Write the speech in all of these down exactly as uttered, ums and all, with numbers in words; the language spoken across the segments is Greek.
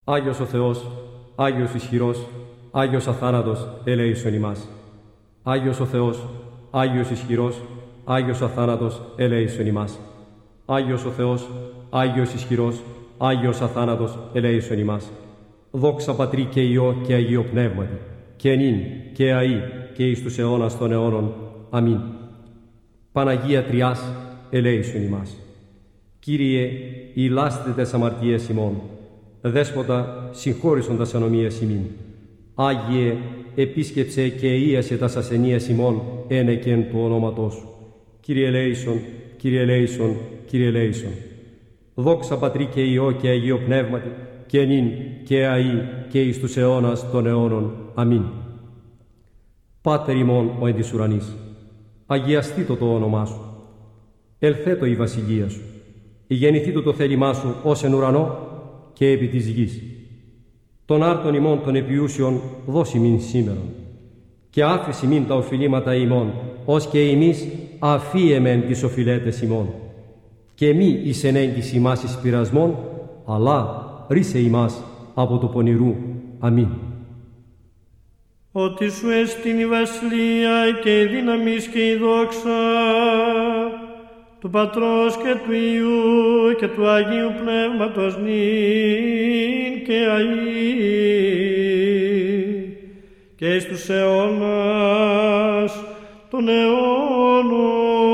Άγιος ο Θεός, Άγιος ισχυρός, Άγιος αθάνατος, ελέησον ημάς. Άγιος ο Θεός, Άγιος ισχυρός, Άγιος αθάνατος, ελέησον ημάς. Άγιος ο Θεός, Άγιος ισχυρός, Άγιος αθάνατος, ελέησον ημάς. Δόξα Πατρί και Υιό και Αγίο Πνεύματι, και νυν και αεί και εις τους αιώνας των αιώνων. Αμήν. Παναγία Τριάς, ελέησον ημάς. Κύριε, ηλάστε τες αμαρτίες ημών. Δέσποτα, συγχώρησον τας ανομίες ημίν. Άγιε, επίσκεψε και εΐασε τας ασθενείας ημών, ένεκεν του ονόματός σου. Κύριε ελέησον, Κύριε ελέησον, Κύριε ελέησον. Δόξα Πατρί και Υιό και Αγίο Πνεύματι, και νυν και αεί και εις τους αιώνας των αιώνων. Αμήν. Πάτερ ημών ο εν της ουρανής, αγιαστήτω το όνομά σου. Ελθέτω η βασιλεία σου. Γεννηθήτω το θέλημά σου ως εν ουρανό και επί της γης. Τον άρτον ημών των επιούσιων δώσει μην σήμερον. Και άφηση μην τα οφειλήματα ημών, ως και εμείς αφίεμεν τις οφειλέτες ημών. Και μη εις ενέγγις ημάς εις πειρασμών, αλλά ρίσε ημάς από το πονηρού. Αμήν. Ότι σου εστίν η βασιλεία και η δύναμις και η δόξα του Πατρός και του Υιού και του Αγίου Πνεύματος νυν και αεί και εις τους αιώνας των αιώνων.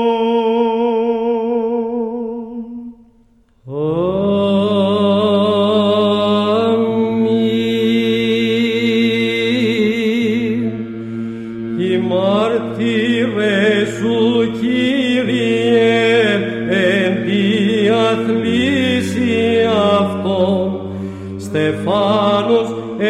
Στεφάνος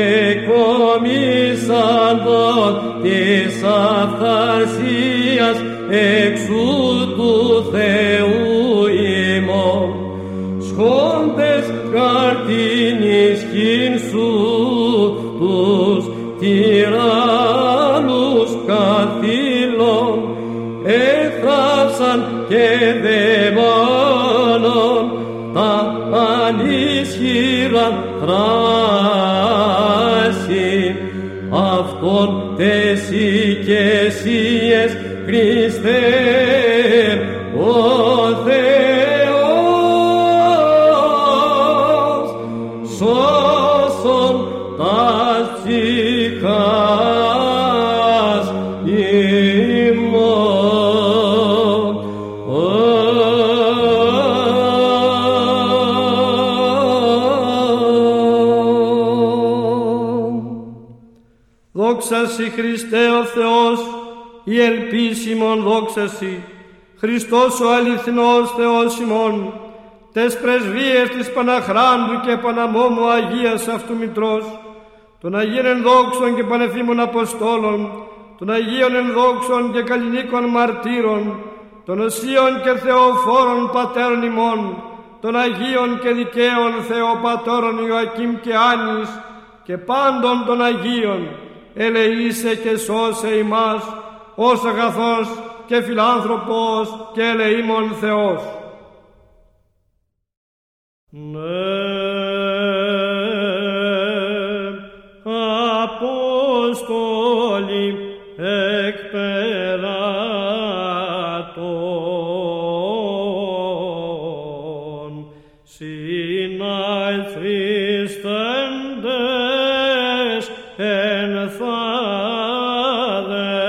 εκομίσαντον της αυθαρσίας εξού του Θεού ημών, σχόντες καρτήν ισχύν σου τους τυράννους καθήλων, έθραψαν και δαιμόνων τα ανίσχυραν θράση, αυτόν τες οικεσίες Χριστέ ο Θεός, σώσον τας ψυχάς ημών. Δόξα σοι Χριστέ ο Θεός, η ελπίσιμον δόξα σοι, Χριστός ο αληθινός Θεός ημών, τες πρεσβείες της Παναχράντου και Παναμόμου Αγίας αυτού Μητρός, των Αγίων ενδόξων και πανεφήμων Αποστόλων, των Αγίων ενδόξων και καλλινίκων μαρτύρων, των οσίων και θεοφόρων πατέρων ημών, των Αγίων και δικαίων Θεοπατώρων Ιωακήμ και Άνης και πάντων των Αγίων, ελεήσε και σώσε ημάς ως αγαθός και φιλάνθρωπος και ελεήμων Θεός. Ναι, Απόστολοι εκπεράτων, συναϊθριστέντες εν θάδε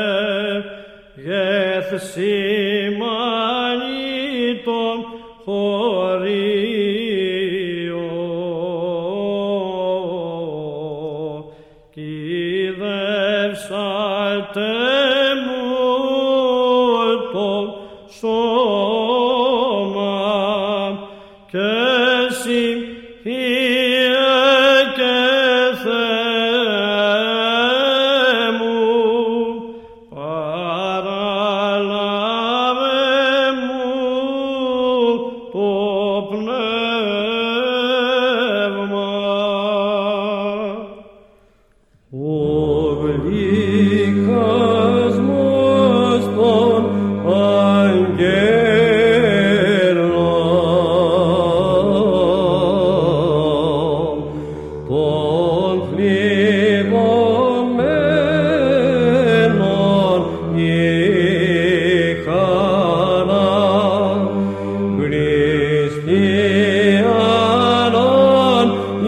γεθσιμανήτων χωρίο, κηδεύσατε μου το σώμα και συμφίε και Θεέ μου, παραλάβε μου το πνεύμα. Ο γλυκά των θλιβωμένων η χαρά χριστιανών η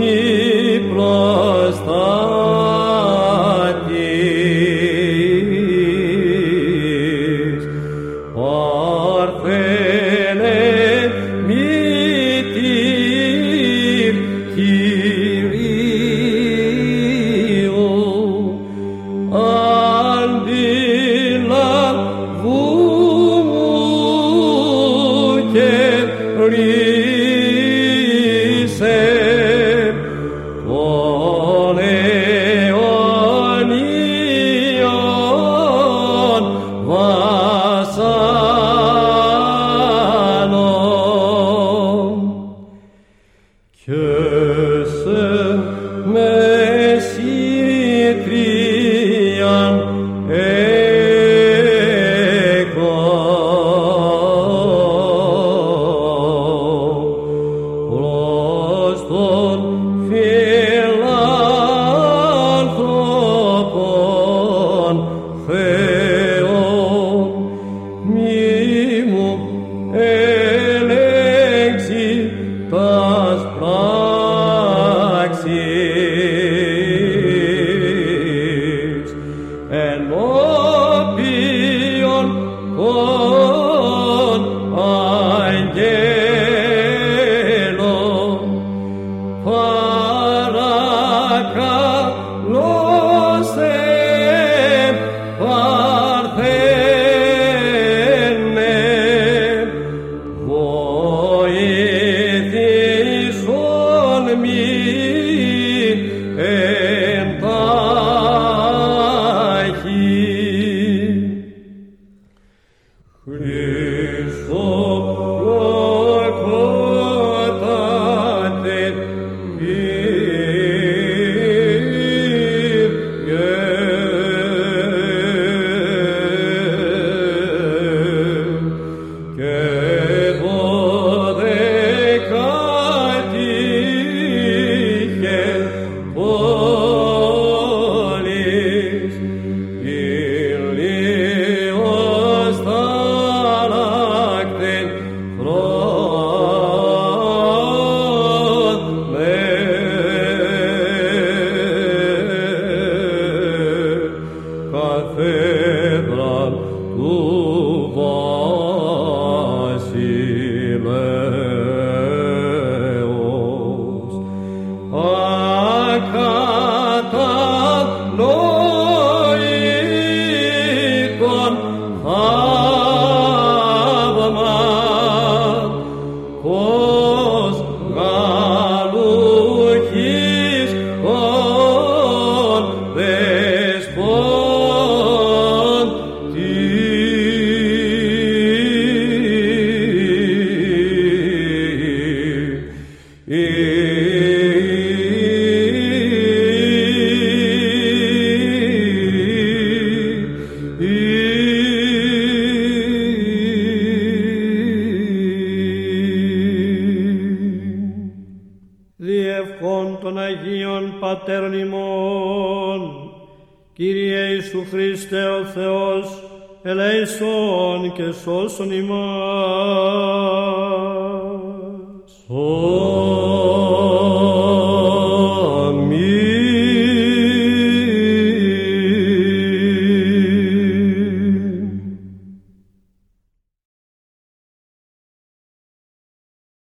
προστάτης Παρθένε μητήρ Κυρίου αντιλαβού και ρίσε των αιωνίων βασάνων και σε μεσήτριαν προς τον φιλάνθρωπον Θεόν μη μου ελέγξει τας πράξεις ενώπιον των αγγέλων παρακαλώ σε Παρθένε βοηθήσον μη εντάχει. Χριστολογικότατε και δωδεκάτη και πόλης ηλίος ταρακτην φρόνμε καθέδραν του βασιλέως ακατανοήτων θαύμα πως γαλουχείς των δεσπών Διευχών των Αγίων Πατέρων ημών, Κύριε Ιησού Χριστέ ο Θεός, ελέησον και σώσον ημάς.